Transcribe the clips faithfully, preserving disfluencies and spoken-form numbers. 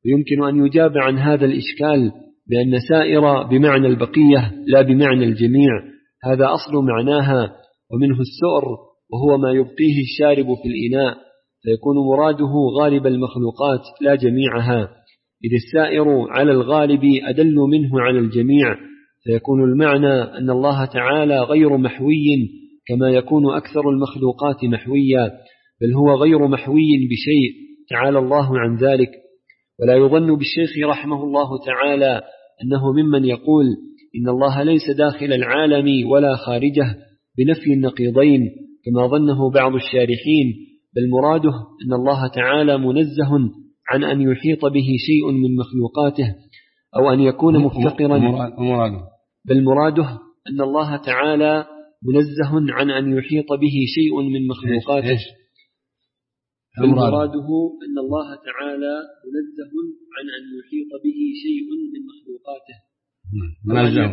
ويمكن أن يجاب عن هذا الإشكال بأن سائر بمعنى البقية لا بمعنى الجميع، هذا أصل معناها، ومنه السؤر وهو ما يبقيه الشارب في الإناء، فيكون مراده غالب المخلوقات لا جميعها، إذ السائر على الغالب أدل منه على الجميع، فيكون المعنى أن الله تعالى غير محوي كما يكون أكثر المخلوقات محويا، بل هو غير محوي بشيء تعالى الله عن ذلك. ولا يظن بالشيخ رحمه الله تعالى أنه ممن يقول إن الله ليس داخل العالم ولا خارجه بنفي النقيضين كما ظنه بعض الشارحين، بل مراده أن الله تعالى منزه عن أن يحيط به شيء من مخلوقاته أو أن يكون مفتقرا، بل مراده أن الله تعالى منزه عن أن يحيط به شيء من مخلوقاته، بل مراده أن الله تعالى منزه عن أن يحيط به شيء من مخلوقاته، منزه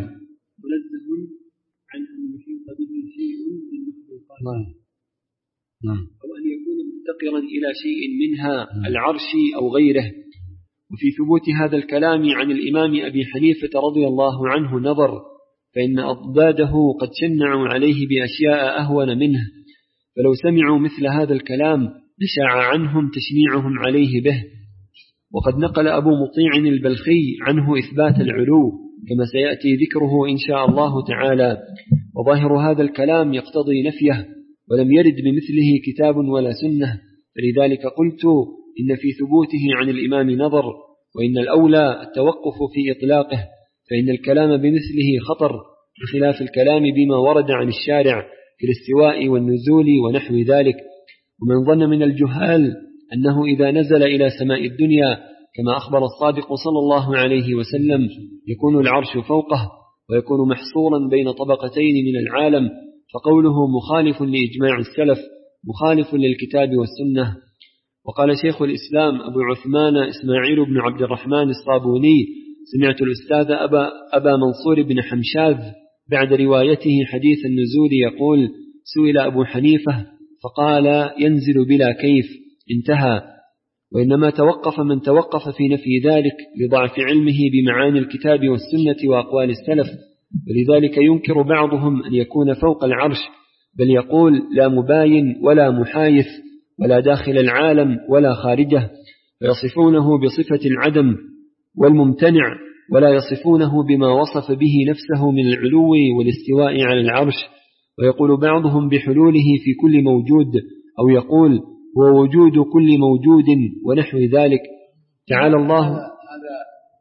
عن أن يحيط به شيء من مخلوقاته أو أن يكون مفتقرا إلى شيء منها العرش أو غيره. وفي ثبوت هذا الكلام عن الإمام أبي حنيفة رضي الله عنه نظر، فإن أضداده قد شنعوا عليه بأشياء أهون منه، فلو سمعوا مثل هذا الكلام نشع عنهم تشنيعهم عليه به. وقد نقل أبو مطيع البلخي عنه إثبات العلو كما سيأتي ذكره إن شاء الله تعالى، وظاهر هذا الكلام يقتضي نفيه، ولم يرد بمثله كتاب ولا سنة، فلذلك قلت إن في ثبوته عن الإمام نظر، وإن الأولى التوقف في إطلاقه، فإن الكلام بمثله خطر بخلاف الكلام بما ورد عن الشارع في الاستواء والنزول ونحو ذلك. ومن ظن من الجهال أنه إذا نزل إلى سماء الدنيا كما أخبر الصادق صلى الله عليه وسلم يكون العرش فوقه ويكون محصورا بين طبقتين من العالم، فقوله مخالف لإجماع السلف مخالف للكتاب والسنة. وقال شيخ الإسلام أبو عثمان إسماعيل بن عبد الرحمن الصابوني: سمعت الأستاذ أبا, أبا منصور بن حمشاذ بعد روايته حديث النزول يقول: سئل أبو حنيفة فقال: ينزل بلا كيف، انتهى. وإنما توقف من توقف في نفي ذلك لضعف علمه بمعاني الكتاب والسنة وأقوال السلف، ولذلك ينكر بعضهم أن يكون فوق العرش، بل يقول: لا مباين ولا محايث ولا داخل العالم ولا خارجه، فيصفونه بصفة العدم والممتنع، ولا يصفونه بما وصف به نفسه من العلو والاستواء على العرش. ويقول بعضهم بحلوله في كل موجود، أو يقول هو وجود كل موجود ونحو ذلك. تعالى الله. هذا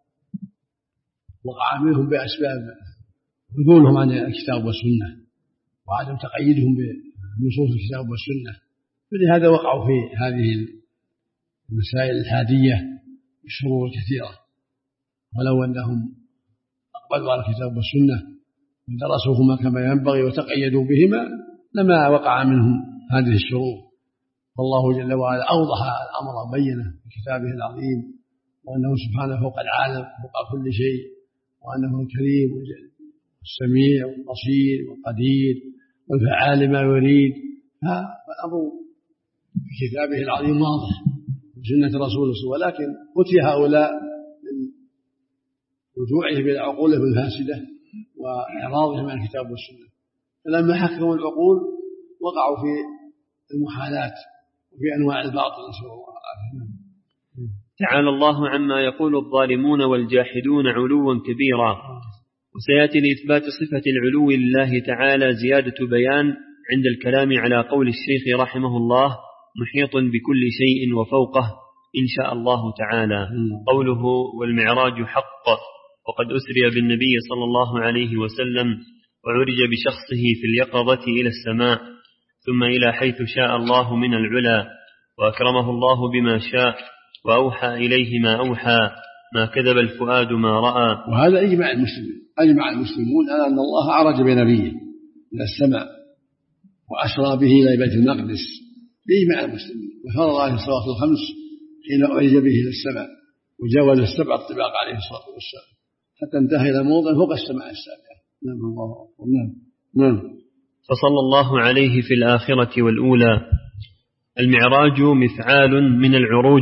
وقع منهم بأسباب عدولهم عن الكتاب والسنة وعدم تقييدهم بنصوص الكتاب والسنة، فلهذا وقعوا في هذه المسائل الحادية بالشرور الكثيرة. ولو أنهم أقبلوا على الكتاب والسنة ودرسوهما كما ينبغي وتقيدوا بهما لما وقع منهم هذه الشرور. والله جل وعلا أوضح الأمر بينه في كتابه العظيم، وأنه سبحانه فوق العالم فوق كل شيء، وأنه الكريم والسميع والبصير والقدير والفعال لما يريد. فالأمر في كتابه العظيم واضح وسنة رسوله، ولكن فتي هؤلاء من رجوعهم إلى عقولهم الفاسدة وإعراضهم عن الكتاب والسنة، فلما حكموا العقول وقعوا في المحالات وفي أنواع الباطل. نسأل الله العافية. تعالى الله عما يقول الظالمون والجاحدون علوا كبيرا. وسيأتي لإثبات صفة العلو لله تعالى زيادة بيان عند الكلام على قول الشيخ رحمه الله: محيط بكل شيء وفوقه، إن شاء الله تعالى. قوله والمعراج حق، وقد أسري بالنبي صلى الله عليه وسلم وعرج بشخصه في اليقظة إلى السماء ثم إلى حيث شاء الله من العلا، وأكرمه الله بما شاء وأوحى إليه ما أوحى، ما كذب الفؤاد ما رأى. وهذا إجماع المسلمين، أجمع المسلمون على أن الله عرج بنبيه إلى السماء وأسرى به إلى بيت المقدس بإجماع المسلمين، وفرض عليه الصلاة الخمس حين أعرج به إلى السماء، وجاوز السبع الطباق عليه الصلاة والسلام حتى انتهى إلى موضع فوق السماء السابعة. نعم الله أكبر. نعم نعم. فصلى الله عليه في الآخرة والأولى. المعراج مفعال من العروج،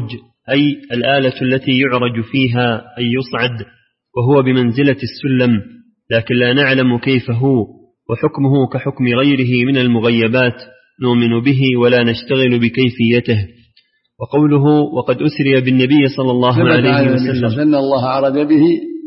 أي الآلة التي يعرج فيها أي يصعد، وهو بمنزلة السلم، لكن لا نعلم كيف هو، وحكمه كحكم غيره من المغيبات، نؤمن به ولا نشتغل بكيفيته. وقوله وقد أسري بالنبي صلى الله عليه وسلم أن الله عرج به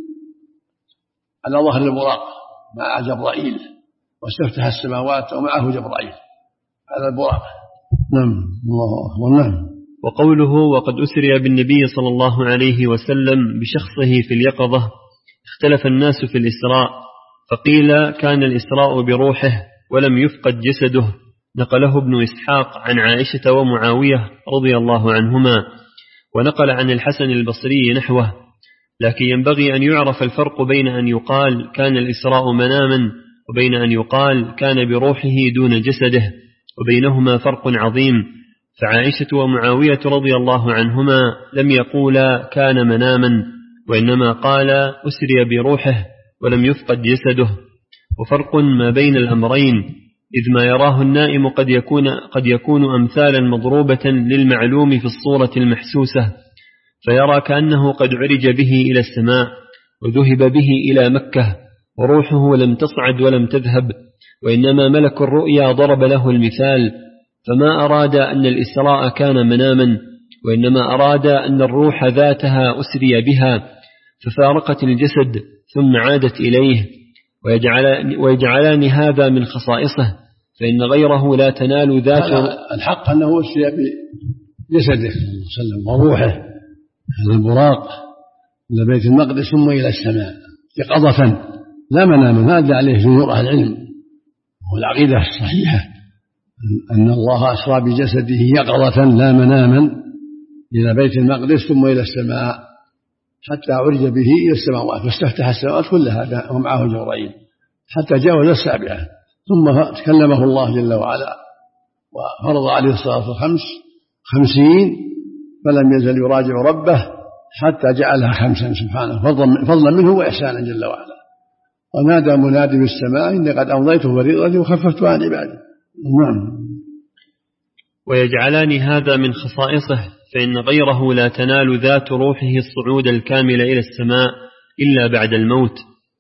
على ظهر البراق مع جبرائيل، واستفتح السماوات ومعه جبرائيل على البراق. نعم الله أكبر. نعم. وقوله وقد أسري بالنبي صلى الله عليه وسلم بشخصه في اليقظة، اختلف الناس في الإسراء، فقيل كان الإسراء بروحه ولم يفقد جسده، نقله ابن إسحاق عن عائشة ومعاوية رضي الله عنهما، ونقل عن الحسن البصري نحوه. لكن ينبغي أن يعرف الفرق بين أن يقال كان الإسراء مناما وبين أن يقال كان بروحه دون جسده، وبينهما فرق عظيم. فعائشة ومعاوية رضي الله عنهما لم يقولا كان مناما، وإنما قال أسري بروحه ولم يفقد جسده. وفرق ما بين الأمرين، إذ ما يراه النائم قد يكون, قد يكون أمثالا مضروبة للمعلوم في الصورة المحسوسة، فيرى كأنه قد عرج به إلى السماء وذهب به إلى مكة، وروحه لم تصعد ولم تذهب، وإنما ملك الرؤيا ضرب له المثال، فما أراد أن الإسراء كان مناما، وإنما أراد أن الروح ذاتها أسري بها ففارقت الجسد ثم عادت إليه، ويجعلان, ويجعلان هذا من خصائصه، فإن غيره لا تنال ذاته. الحق أنه أسري بجسده وروحه على البراق إلى بيت المقدس ثم إلى السماء يقظة لا مناما. هذا عليه جمهور أهل العلم، والعقيدة الصحيحة أن الله أسرى بجسده يقظة لا مناما إلى بيت المقدس ثم إلى السماء حتى عرج به إلى السماوات، واستفتح السماوات كلها ومعه جبرائيل حتى جاوز السابعة، ثم تكلمه الله جل وعلا وفرض عليه الصلاة والخمس خمسين، فلم يزل يراجع ربه حتى جعلها خمسا سبحانه فضلا منه وإحسانا جل وعلا. ونادى منادي بالسماء إني قد أمضيت فريضتي وخففت عن عبادي. نعم. ويجعلان هذا من خصائصه، فإن غيره لا تنال ذات روحه الصعود الكامل إلى السماء إلا بعد الموت.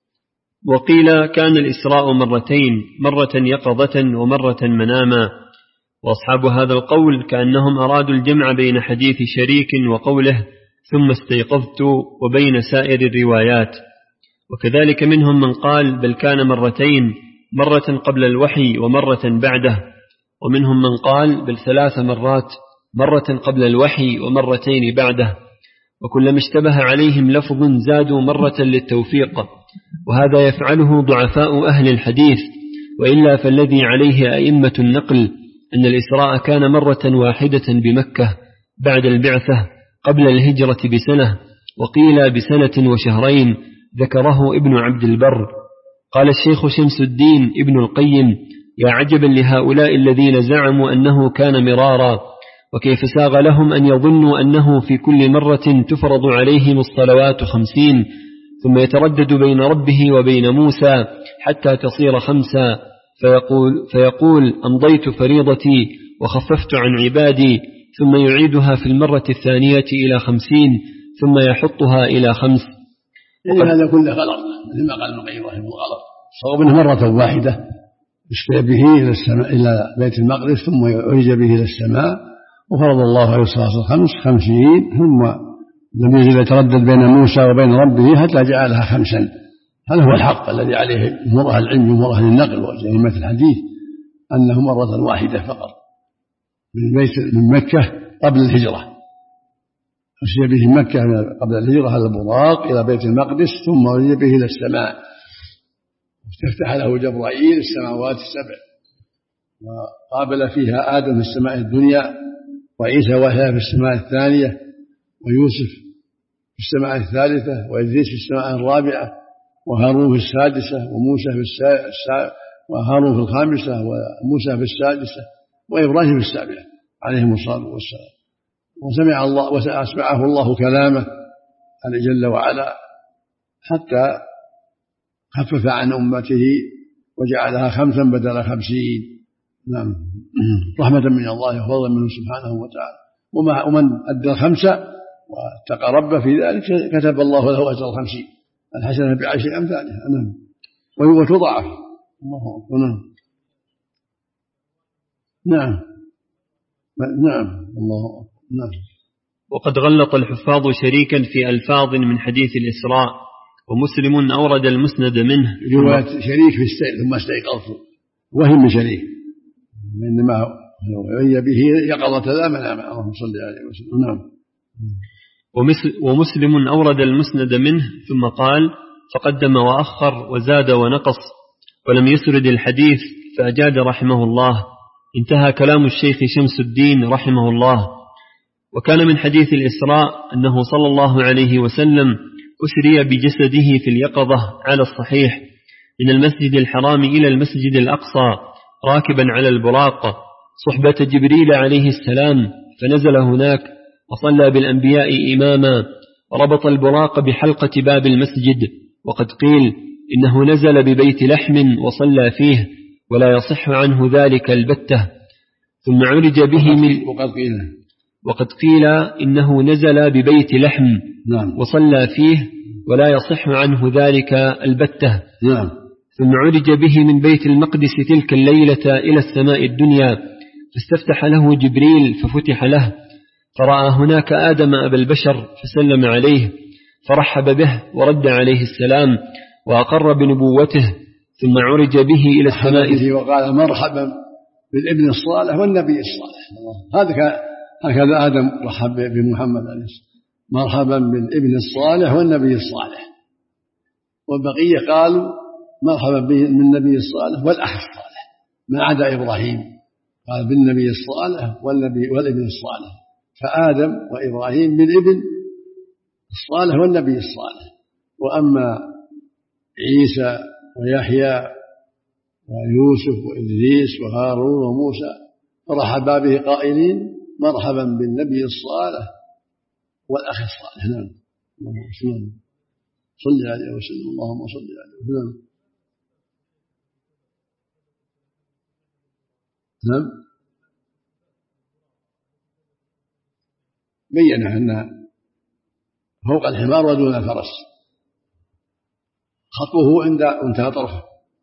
وقيل كان الإسراء مرتين، مرة يقظة ومرة مناما. وأصحاب هذا القول كأنهم أرادوا الجمع بين حديث شريك وقوله ثم استيقظت وبين سائر الروايات. وكذلك منهم من قال بل كان مرتين، مرة قبل الوحي ومرة بعده. ومنهم من قال بل ثلاث مرات، مرة قبل الوحي ومرتين بعده. وكلما اشتبه عليهم لفظ زادوا مرة للتوفيق، وهذا يفعله ضعفاء أهل الحديث، وإلا فالذي عليه أئمة النقل أن الإسراء كان مرة واحدة بمكة بعد البعثة قبل الهجرة بسنة، وقيل بسنة وشهرين، ذكره ابن عبد البر. قال الشيخ شمس الدين ابن القيم يا عجبا لهؤلاء الذين زعموا أنه كان مرارا، وكيف ساغ لهم أن يظنوا أنه في كل مرة تفرض عليهم الصلوات خمسين، ثم يتردد بين ربه وبين موسى حتى تصير خمسا، فيقول, فيقول أمضيت فريضتي وخففت عن عبادي، ثم يعيدها في المرة الثانية إلى خمسين، ثم يحطها إلى خمس. هذا كله غلط، لما قال ابن القيم رحمه الله غلط. صواب انه مرة واحدة اشتى به إلى السماء إلى بيت المقدس ثم يعرج به إلى السماء، وفرض الله عليه الصلاة والخمس خمسين، ثم لم يزل يتردد بين موسى وبين ربه حتى جعلها خمسا. هذا هو الحق الذي عليه جمهور أهل العلم وجمهور أهل النقل وأئمة الحديث، أنه مرة واحدة فقط من بيت من مكة قبل الهجرة، أسري به مكة قبل الهجرة على البراق إلى بيت المقدس ثم أرج به إلى السماء، واستفتح له جبرائيل السماوات السبع، وقابل فيها آدم في السماء الدنيا، وعيسى وهي في السماء الثانية، ويوسف في السماء الثالثة، وإدريس في السماء الرابعة، وهارون في السادسة، وموسى في السا... وهارون في الخامسة، وموسى في السادسة، وإبراهيم في السابعة عليهم الصلاة والسلام. وسمع الله وأسمعه الله كلامه جل وعلا حتى خفف عن أمته وجعلها خمسا بدل خمسين. نعم، رحمة من الله وفضلا منه سبحانه وتعالى. ومن أدى الخمسة اتقى ربه في ذلك كتب الله له أجر خمسين، الحسنة بعشر أمثالها. نعم، وتضاعف. الله أكبر. نعم نعم نعم الله أكبر. نعم. وقد غلط الحفاظ شريكا في ألفاظ من حديث الإسراء، ومسلم أورد المسند منه. رواية شريك في السيل ثم استيقظت وهم من شريك، إنما وعي به يقظة لا منام. اللهم صل عليه وسلم. نعم. ومسلم أورد المسند منه ثم قال: فقدم وأخر وزاد ونقص، ولم يسرد الحديث فأجاد رحمه الله. انتهى كلام الشيخ شمس الدين رحمه الله. وكان من حديث الإسراء أنه صلى الله عليه وسلم أسري بجسده في اليقظة على الصحيح من المسجد الحرام إلى المسجد الأقصى راكبا على البراق صحبة جبريل عليه السلام، فنزل هناك وصلى بالأنبياء إماما، وربط البراق بحلقة باب المسجد. وقد قيل إنه نزل ببيت لحم وصلى فيه، ولا يصح عنه ذلك البتة. ثم عرج به من وقد قيل وقد قيل إنه نزل ببيت لحم نعم. وصلى فيه، ولا يصح عنه ذلك البتة. نعم. ثم عرج به من بيت المقدس تلك الليلة إلى السماء الدنيا، فاستفتح له جبريل ففتح له، فرأى هناك آدم أبا البشر فسلم عليه، فرحب به ورد عليه السلام وأقر بنبوته. ثم عرج به إلى السماء وقال: مرحبا بالابن الصالح والنبي الصالح. هذا هكذا آدم رحب بمحمد عليه السلام: مرحبا بالابن الصالح والنبي الصالح. والبقية قالوا: مرحبا بالنبي الصالح والأخ الصالح، ما عدا إبراهيم قال بالنبي الصالح والنبي والابن الصالح. فآدم وإبراهيم بالابن الصالح والنبي الصالح. وأما عيسى ويحيى ويوسف وإدريس وهارون وموسى فرحبا به قائلين: مرحبا بالنبي الصالح والأخ الصالح. نعم. اللهم صل عليه وسلم. اللهم صل عليه وسلم. نعم. بيّن أن فوق الحمار ودون الفرس، خطوه عند انتهى طرفه،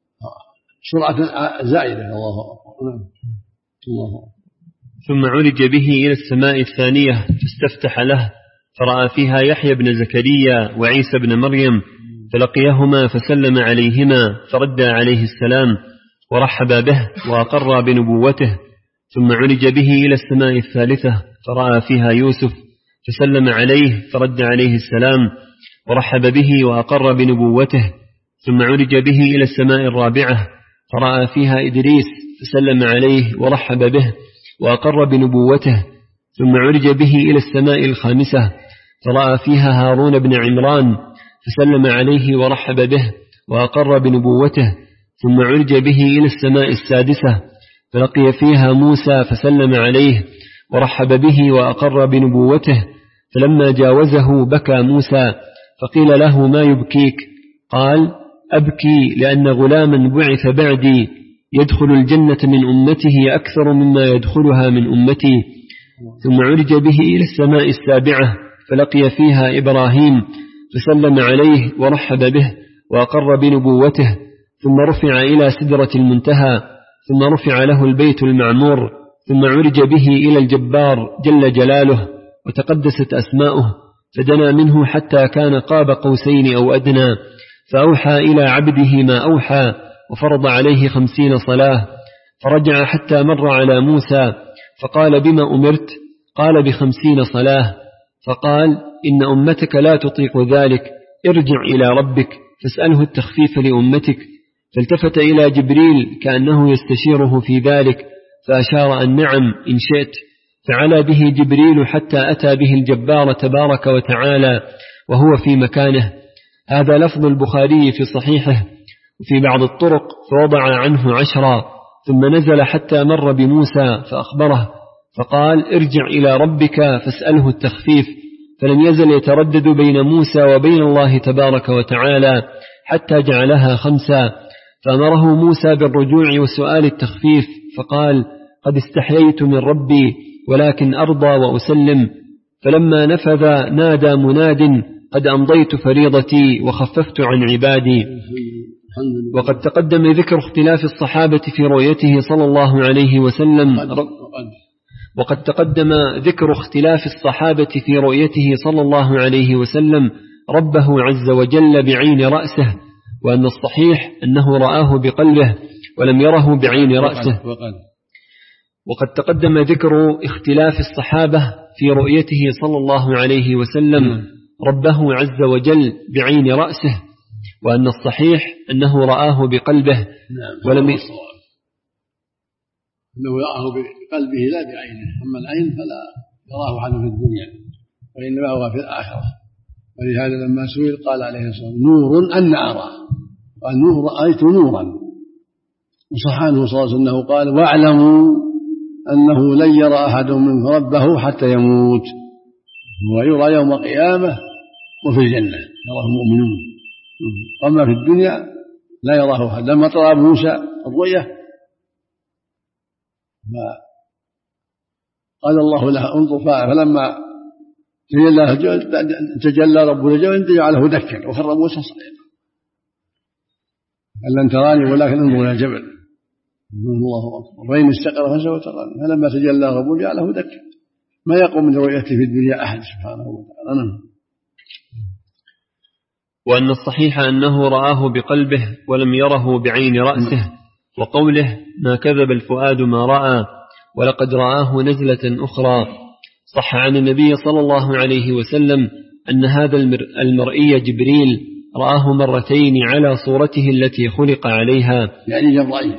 سرعة زائدة. الله أكبر. نعم. الله. ثم عرج به إلى السماء الثانية فاستفتح له، فرأى فيها يحيى بن زكريا وعيسى بن مريم، فلقيهما فسلم عليهما، فرد عليه السلام ورحب به وأقر بنبوته. ثم عرج به إلى السماء الثالثة فرأى فيها يوسف، فسلم عليه فرد عليه السلام ورحب به وأقر بنبوته. ثم عرج به إلى السماء الرابعة فرأى فيها إدريس، فسلم عليه ورحب به وأقر بنبوته. ثم عرج به إلى السماء الخامسة فرأى فيها هارون بن عمران، فسلم عليه ورحب به وأقر بنبوته. ثم عرج به إلى السماء السادسة فلقي فيها موسى، فسلم عليه ورحب به وأقر بنبوته. فلما جاوزه بكى موسى، فقيل له: ما يبكيك؟ قال: أبكي لأن غلاما بعث بعدي يدخل الجنة من أمته أكثر مما يدخلها من أمتي. ثم عرج به إلى السماء السابعة فلقي فيها إبراهيم، فسلم عليه ورحب به وأقر بنبوته. ثم رفع إلى سدرة المنتهى، ثم رفع له البيت المعمور. ثم عرج به إلى الجبار جل جلاله وتقدست أسماؤه، فدنا منه حتى كان قاب قوسين أو أدنى، فأوحى إلى عبده ما أوحى، وفرض عليه خمسين صلاة. فرجع حتى مر على موسى فقال: بما أمرت؟ قال: بخمسين صلاة. فقال: إن أمتك لا تطيق ذلك، ارجع إلى ربك فاسأله التخفيف لأمتك. فالتفت إلى جبريل كأنه يستشيره في ذلك، فأشار أن نعم إن شئت. فعلى به جبريل حتى أتى به الجبار تبارك وتعالى وهو في مكانه. هذا لفظ البخاري في صحيحه. وفي بعض الطرق: فوضع عنه عشرا، ثم نزل حتى مر بموسى فأخبره، فقال: ارجع إلى ربك فاسأله التخفيف. فلم يزل يتردد بين موسى وبين الله تبارك وتعالى حتى جعلها خمسا. فأمره موسى بالرجوع وسؤال التخفيف، فقال: قد استحييت من ربي ولكن أرضى وأسلم. فلما نفذ نادى مناد قد أمضيت فريضتي وخففت عن عبادي. وقد تقدم ذكر اختلاف الصحابة في رؤيته صلى الله عليه وسلم وقد تقدم ذكر اختلاف الصحابة في رؤيته صلى الله عليه وسلم ربه عز وجل بعين رأسه، وأن الصحيح أنه رآه بقلبه ولم يره بعين رأسه. وقد تقدم ذكر اختلاف الصحابة في رؤيته صلى الله عليه وسلم ربه عز وجل بعين رأسه، وأن الصحيح أنه رآه بقلبه ولم ي... أنه رآه بقلبه لا بعينه، أما العين فلا يراه أحد في الدنيا وإنما هو في الآخرة. ولهذا لما سئل قال عليه الصلاة والسلام نور أن أرى، قال نور رأيت نورا. وصح عنه صلى الله عليه وسلم أنه قال واعلموا أنه لن يرى أحد منه ربه حتى يموت، ويرى يوم القيامة وفي الجنة يراه المؤمنون، أما في الدنيا لا يراه أحد. لما طلب موسى الرؤية قال الله له انظر، فلما تجلى رب الجبل جعله دكا وخر موسى صعيدا. قال لن تراني ولكن انظر الى الجبل، الله اكبر، فإن استقر فسوف تراني. فلما تجلى رب جعله دكا، ما يقوم من رؤيته في الدنيا احد سبحانه وتعالى. وأن الصحيح أنه رآه بقلبه ولم يره بعين رأسه، وقوله ما كذب الفؤاد ما رأى ولقد رآه نزلة أخرى. صح عن النبي صلى الله عليه وسلم أن هذا المرئي جبريل رآه مرتين على صورته التي خلق عليها، يعني جبرائيل.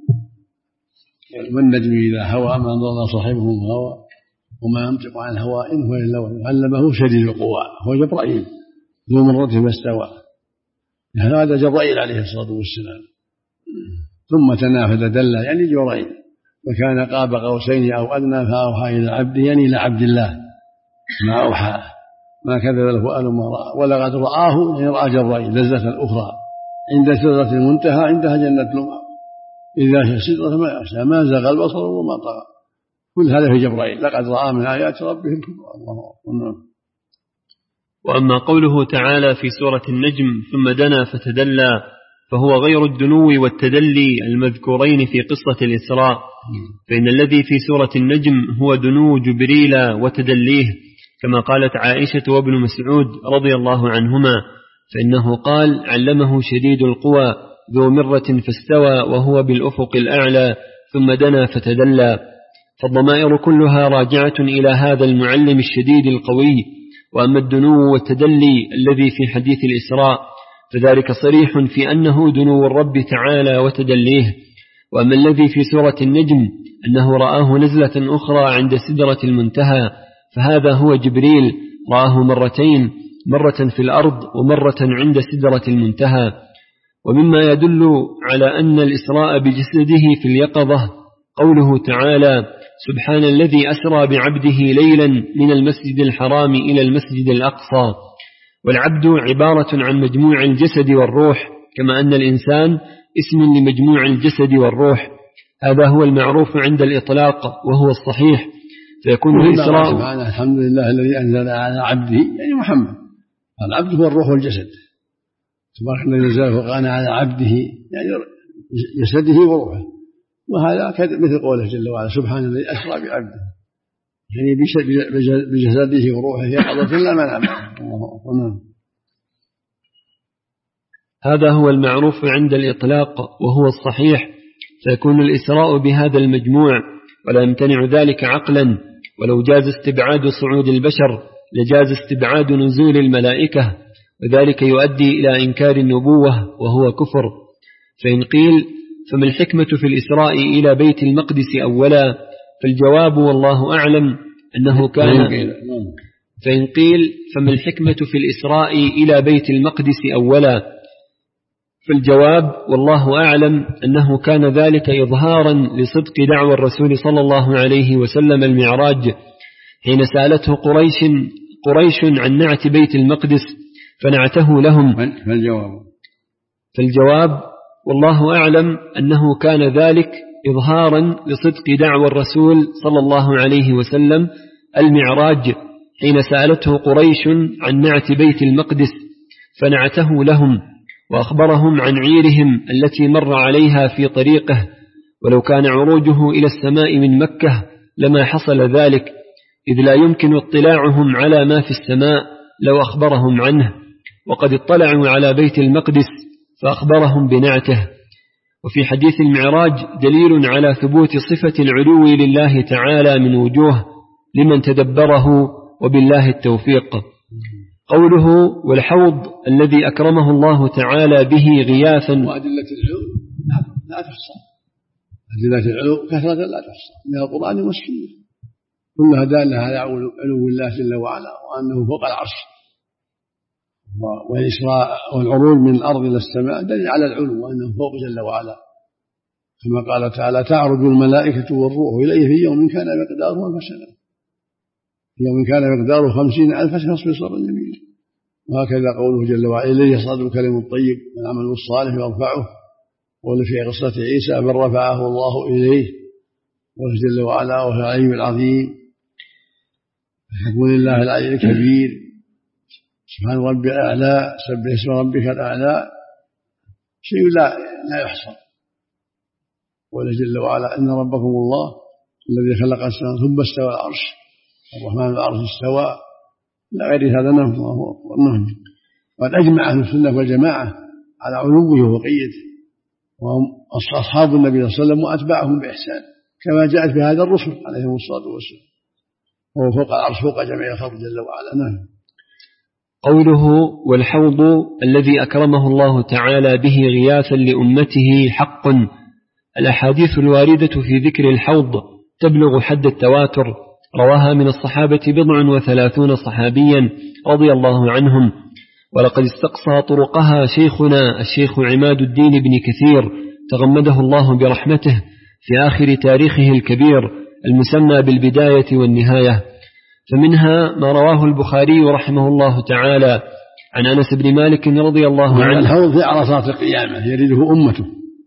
والنجم إذا هوى ما ضل صاحبه هوى وما ينطق عن الهوى إن هو إلا وحي علمه شديد القوى، هو جبرائيل ذو مرة فاستوى. هذا جبرائيل عليه الصلاة والسلام. ثم تنافذ دل يعني جبرائيل، وكان قاب قوسين أو أدنى فأوحى إلى عبده يعني إلى عبد الله ما أوحى. ما كذب الفؤاد ما رأى ولقد رآه يعني رأى جبرائيل لذة الأخرى عند سدرة المنتهى عندها جنة المأوى إذا شاء سدرة ما يغشى ما زغ البصر وما طغى. كل هذا في جبرائيل لقد رأى من آيات ربه الكبرى. الله أكبر. وأما قوله تعالى في سورة النجم ثم دنا فتدلى فهو غير الدنو والتدلي المذكورين في قصة الإسراء، فإن الذي في سورة النجم هو دنو جبريل وتدليه، كما قالت عائشة وابن مسعود رضي الله عنهما، فإنه قال علمه شديد القوى ذو مرة فاستوى وهو بالأفق الأعلى ثم دنا فتدلى. فالضمائر كلها راجعة إلى هذا المعلم الشديد القوي. وأما الدنو والتدلي الذي في حديث الإسراء فذلك صريح في أنه دنو الرب تعالى وتدليه. وأما الذي في سورة النجم أنه رآه نزلة أخرى عند سدرة المنتهى فهذا هو جبريل رآه مرتين، مرة في الأرض ومرة عند سدرة المنتهى. ومما يدل على أن الإسراء بجسده في اليقظة قوله تعالى سبحان الذي أسرى بعبده ليلا من المسجد الحرام إلى المسجد الأقصى. والعبد عبارة عن مجموع الجسد والروح، كما أن الإنسان اسم لمجموع الجسد والروح. هذا هو المعروف عند الإطلاق وهو الصحيح. فيكون الإسراء سبحانه الحمد لله الذي أنزل على عبده يعني محمد. العبد هو الروح والجسد، تبارك الذي نزل القرآن على عبده يعني جسده وروحه. وهذا مثل قوله جل وعلا سبحان الذي أسرى بعبده يعني بجسده وروحه يقظة لا منام. هذا هو المعروف عند الإطلاق وهو الصحيح. فيكون الإسراء بهذا المجموع ولا يمتنع ذلك عقلا. ولو جاز استبعاد صعود البشر لجاز استبعاد نزول الملائكة، وذلك يؤدي إلى إنكار النبوة وهو كفر. فإن قيل فما الحكمة في الإسراء إلى بيت المقدس أولا فالجواب والله أعلم أنه كان فإن قيل فما الحكمة في الإسراء إلى بيت المقدس أولا فالجواب والله أعلم أنه كان ذلك إظهارا لصدق دعوى الرسول صلى الله عليه وسلم المعراج حين سألته قريش, قريش عن نعت بيت المقدس فنعته لهم. فالجواب, فالجواب والله أعلم أنه كان ذلك إظهارا لصدق دعوى الرسول صلى الله عليه وسلم المعراج حين سألته قريش عن نعت بيت المقدس فنعته لهم، وأخبرهم عن عيرهم التي مر عليها في طريقه، ولو كان عروجه إلى السماء من مكة لما حصل ذلك، إذ لا يمكن اطلاعهم على ما في السماء لو أخبرهم عنه، وقد اطلعوا على بيت المقدس فأخبرهم بنعته. وفي حديث المعراج دليل على ثبوت صفة العلو لله تعالى من وجوه لمن تدبره، وبالله التوفيق. قوله والحوض الذي أكرمه الله تعالى به غياثا. وأدلة العلو لا تحصى، أدلة العلو كثرة لا تحصى من القرآن والسنة، كلها دالة على علو الله جل وعلا وأنه فوق العرش. والإسراء والعروج من الأرض إلى السماء دليل على العلو وأنه فوق جل وعلا، كما قال تعالى تعرج الملائكة والروح إليه في يوم كان مقداره ألف سنة، في يوم كان مقداره خمسين ألف سنة فاصبر صبرا جميلا. وهكذا قوله جل وعلا إليه يصعد الكلم الطيب والعمل الصالح يرفعه. وفي قصة عيسى بل رفعه الله إليه، وجل وعلا وهو العلي العظيم، يحبون الله العلي الكبير، سبحان ربي الأعلى، سبح اسم ربك الأعلى، شيء لا لا يحصى. وجل وعلا إن ربكم الله الذي خلق السماء ثم استوى العرش الرحمن العرش استوى، لا غير هذا نعم الله أكبر. وقد أجمع أهل السنة والجماعة على علوه وفوقيته، وهم أصحاب النبي صلى الله عليه وسلم وأتباعهم بإحسان كما جاءت بهذا الرسل عليهم الصلاة والسلام، وهو فوق العرش فوق جميع الخلق جل وعلا. نعم. قوله والحوض الذي أكرمه الله تعالى به غياثا لأمته حق. الأحاديث الواردة في ذكر الحوض تبلغ حد التواتر، رواها من الصحابة بضع وثلاثون صحابيا رضي الله عنهم، ولقد استقصى طرقها شيخنا الشيخ عماد الدين بن كثير تغمده الله برحمته في آخر تاريخه الكبير المسمى بالبداية والنهاية. فمنها ما رواه البخاري رحمه الله تعالى عن أنس بن مالك رضي الله عنه. الحوض في عرصات القيامة يرده أمته،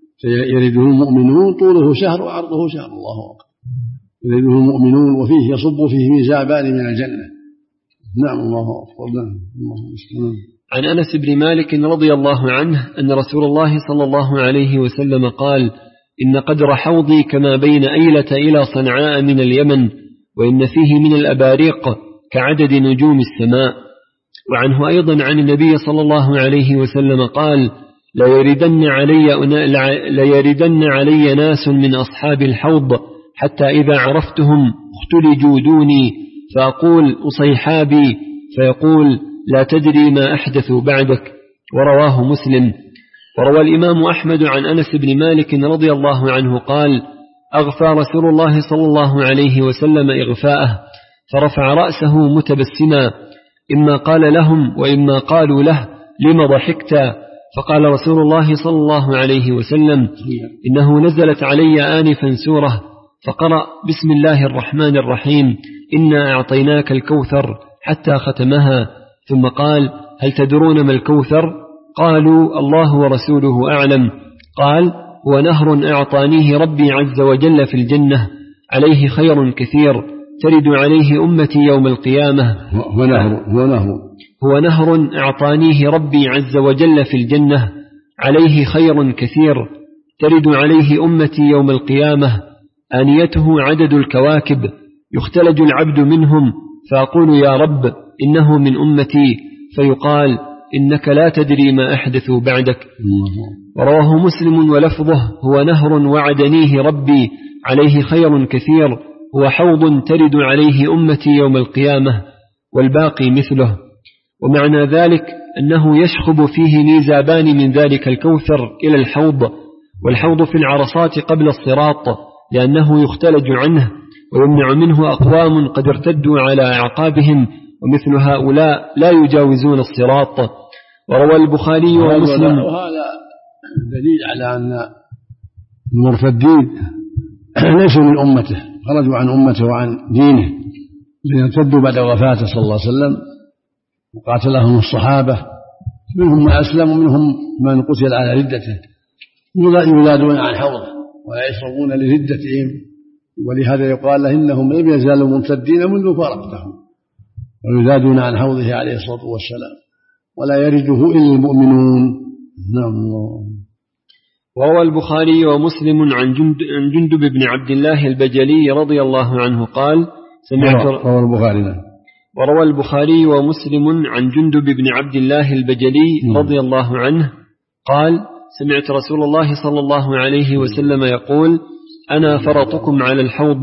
يرده المؤمنون طوله شهر وعرضه شهر، الله أكبر، يرده المؤمنون وفيه يصب فيه ميزابان من الجنة. نعم الله أكبر. نعم. عن أنس بن مالك رضي الله عنه أن رسول الله صلى الله عليه وسلم قال إن قدر حوضي كما بين أيلة إلى صنعاء من اليمن، وإن فيه من الأباريق كعدد نجوم السماء. وعنه أيضا عن النبي صلى الله عليه وسلم قال لا يردن علي, لا يردن علي ناس من أصحاب الحوض حتى إذا عرفتهم اختلجوا دوني، فأقول أصيحابي، فيقول لا تدري ما أحدث بعدك. ورواه مسلم. وروى الإمام أحمد عن أنس بن مالك رضي الله عنه قال أغفى رسول الله صلى الله عليه وسلم إغفاءه، فرفع رأسه متبسما، إما قال لهم وإما قالوا له لما ضحكت؟ فقال رسول الله صلى الله عليه وسلم إنه نزلت علي آنفا سورة فقرأ بسم الله الرحمن الرحيم إنا أعطيناك الكوثر حتى ختمها، ثم قال هل تدرون ما الكوثر؟ قالوا الله ورسوله أعلم. قال هو نهر أعطانيه ربي عز وجل في الجنة، عليه خير كثير ترد عليه أمتي يوم القيامة. هو نهر, هو نهر, هو نهر أعطانيه ربي عز وجل في الجنة، عليه خير كثير ترد عليه أمتي يوم القيامة، آنيته عدد الكواكب، يختلج العبد منهم، فأقول يا رب إنه من أمتي، فيقال إنك لا تدري ما أحدث بعدك. ورواه مسلم ولفظه هو نهر وعدنيه ربي عليه خير كثير، هو حوض ترد عليه أمتي يوم القيامة، والباقي مثله. ومعنى ذلك أنه يشخب فيه ميزابان من ذلك الكوثر إلى الحوض، والحوض في العرصات قبل الصراط لأنه يختلج عنه ويمنع منه أقوام قد ارتدوا على أعقابهم، ومثل هؤلاء لا يجاوزون الصراط. وروى البخاري ومسلم. وهذا دليل على أن المرتدين ليسوا من أمته، خرجوا عن أمته وعن دينه، ليرتدوا بعد وفاته صلى الله عليه وسلم وقاتلهم الصحابة، منهم من أسلم ومنهم من قتل على ردته، يولادون عن حوضه ولا يشربون لردتهم، ولهذا يقال إنهم لم يزالوا مرتدين منذ فارقتهم، ويزادون عن حوضه عليه الصلاة والسلام ولا يرده إلا المؤمنون. نعم. وروى البخاري ومسلم عن جندب بن عبد الله البجلي رضي الله عنه قال سمعت روى البخاري وروى البخاري ومسلم عن جندب بن عبد الله البجلي رضي الله عنه قال سمعت رسول الله صلى الله عليه وسلم يقول أنا فرطكم على الحوض.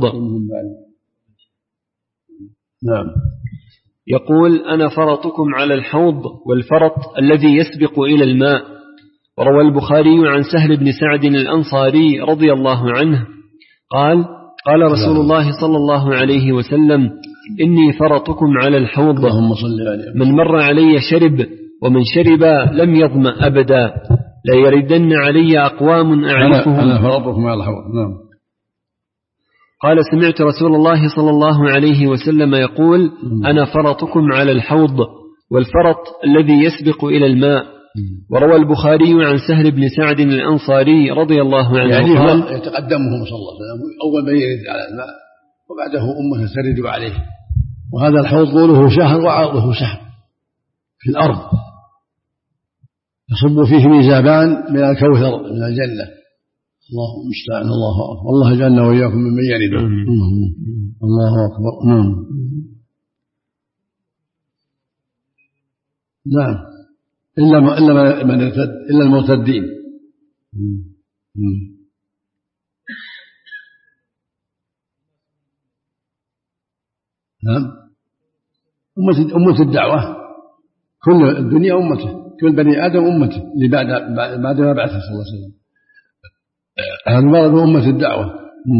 نعم. يقول أنا فرطكم على الحوض والفرط الذي يسبق إلى الماء. وروى البخاري عن سهل بن سعد الأنصاري رضي الله عنه قال قال رسول الله صلى الله عليه وسلم إني فرطكم على الحوض من مر علي شرب ومن شرب لم يظمأ أبدا لا يردن علي أقوام أعرفهم. أنا فرطكم على الحوض. نعم. قال سمعت رسول الله صلى الله عليه وسلم يقول أنا فرطكم على الحوض والفرط الذي يسبق إلى الماء. وروى البخاري عن سهل بن سعد الأنصاري رضي الله عنه يعني قال يتقدمهم صلى الله عليه وسلم أول ما يرد على الماء وبعده أمه ترد عليه. وهذا الحوض طوله شهر وعرضه سهل في الأرض يصب فيه ميزابان من الكوثر من الجنة. الله المستعان. الله أكبر. والله جعلنا وإياكم ممن يرد. الله أكبر. نعم. نعم. إلا إلا من ارتد إلا المرتدين. نعم. أمة أمة الدعوة كل الدنيا أمته كل بني آدم أمته اللي بعد بعد ما بعثه صلى الله عليه وسلم. هذا المرض أمة الدعوة.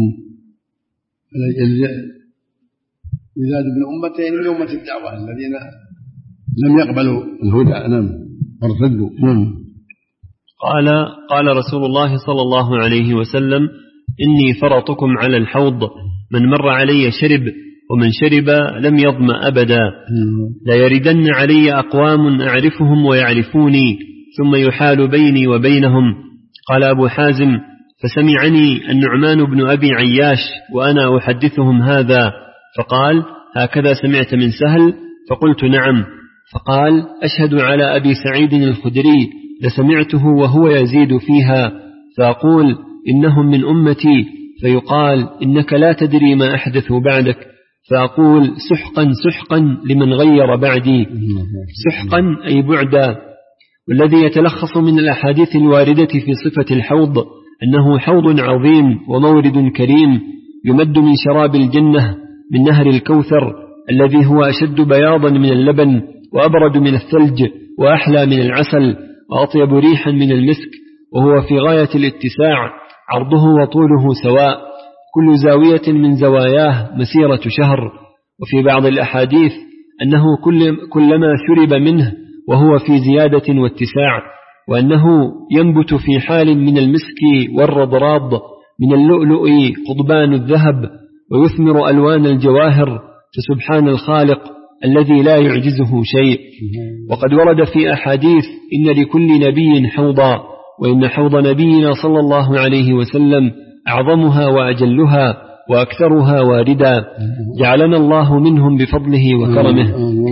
يزاد من أمتين من أمة الدعوة الذين لم يقبلوا الهدى. نعم. ارتدوا. نعم. قال قال رسول الله صلى الله عليه وسلم إني فرطكم على الحوض من مر علي شرب ومن شرب لم يظمأ أبدا لا يردن علي أقوام أعرفهم ويعرفوني ثم يحال بيني وبينهم. قال أبو حازم فسمعني النعمان بن أبي عياش وأنا أحدثهم هذا فقال هكذا سمعت من سهل؟ فقلت نعم. فقال أشهد على أبي سعيد الخدري لسمعته وهو يزيد فيها فأقول إنهم من أمتي فيقال إنك لا تدري ما أحدثوا بعدك فأقول سحقا سحقا لمن غير بعدي. سحقا أي بعدا. والذي يتلخص من الأحاديث الواردة في صفة الحوض أنه حوض عظيم ومورد كريم يمد من شراب الجنة من نهر الكوثر الذي هو أشد بياضا من اللبن وأبرد من الثلج وأحلى من العسل وأطيب ريحا من المسك وهو في غاية الاتساع عرضه وطوله سواء كل زاوية من زواياه مسيرة شهر. وفي بعض الأحاديث أنه كل كلما شرب منه وهو في زيادة واتساع وأنه ينبت في حال من المسك والرضراض من اللؤلؤ قضبان الذهب ويثمر ألوان الجواهر فسبحان الخالق الذي لا يعجزه شيء. وقد ورد في أحاديث إن لكل نبي حوضا وإن حوض نبينا صلى الله عليه وسلم أعظمها وأجلها وأكثرها واردا جعلنا الله منهم بفضله وكرمه.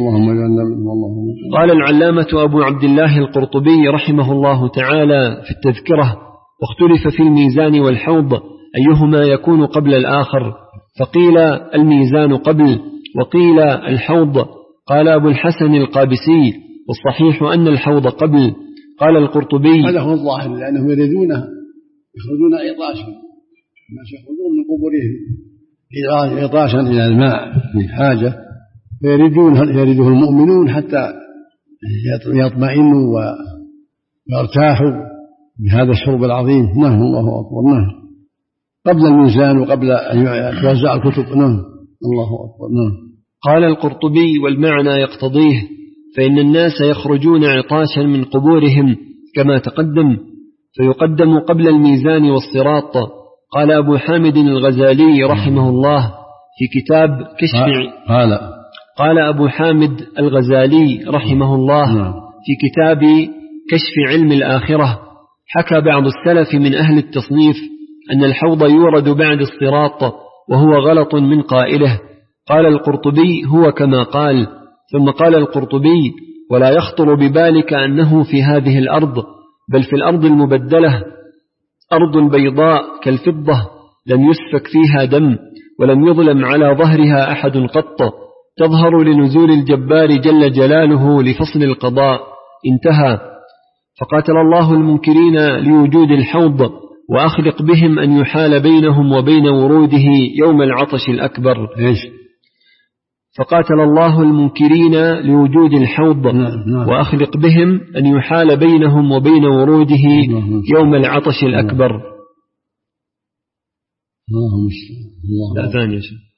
قال العلامة أبو عبد الله القرطبي رحمه الله تعالى في التذكرة واختلف في الميزان والحوض أيهما يكون قبل الآخر فقيل الميزان قبل وقيل الحوض. قال أبو الحسن القابسي والصحيح أن الحوض قبل. قال القرطبي هذا هو الظاهر لأنهم يريدونه يخرجون عطاشا الناس يخرجون من قبورهم عطاشا إلى الماء في حاجة فيريدون يريده المؤمنون حتى يطمئنوا ويرتاحوا بهذا الشرب العظيم. نعم. الله أكبر. نعم. قبل الميزان وقبل أن توزع الكتب. نعم. الله أكبر. نعم. قال القرطبي والمعنى يقتضيه فإن الناس يخرجون عطاشا من قبورهم كما تقدم فيقدم قبل الميزان والصراط. قال أبو حامد الغزالي رحمه الله في كتاب كشف قال قال أبو حامد الغزالي رحمه الله في كتاب كشف علم الآخرة حكى بعض السلف من أهل التصنيف أن الحوض يورد بعد الصراط وهو غلط من قائله. قال القرطبي هو كما قال ثم قال القرطبي: ولا يخطر ببالك أنه في هذه الأرض، بل في الأرض المبدلة، أرض بيضاء كالفضة لم يسفك فيها دم ولم يظلم على ظهرها أحد قط، تظهر لنزول الجبار جل جلاله لفصل القضاء. انتهى. فقاتل الله المنكرين لوجود الحوض، وأخلق بهم أن يحال بينهم وبين وروده يوم العطش الأكبر. إيش؟ فقاتل الله المنكرين لوجود الحوض، وأخلق بهم أن يحال بينهم وبين وروده يوم العطش الأكبر. الله مستعان. لا ثانية شيء.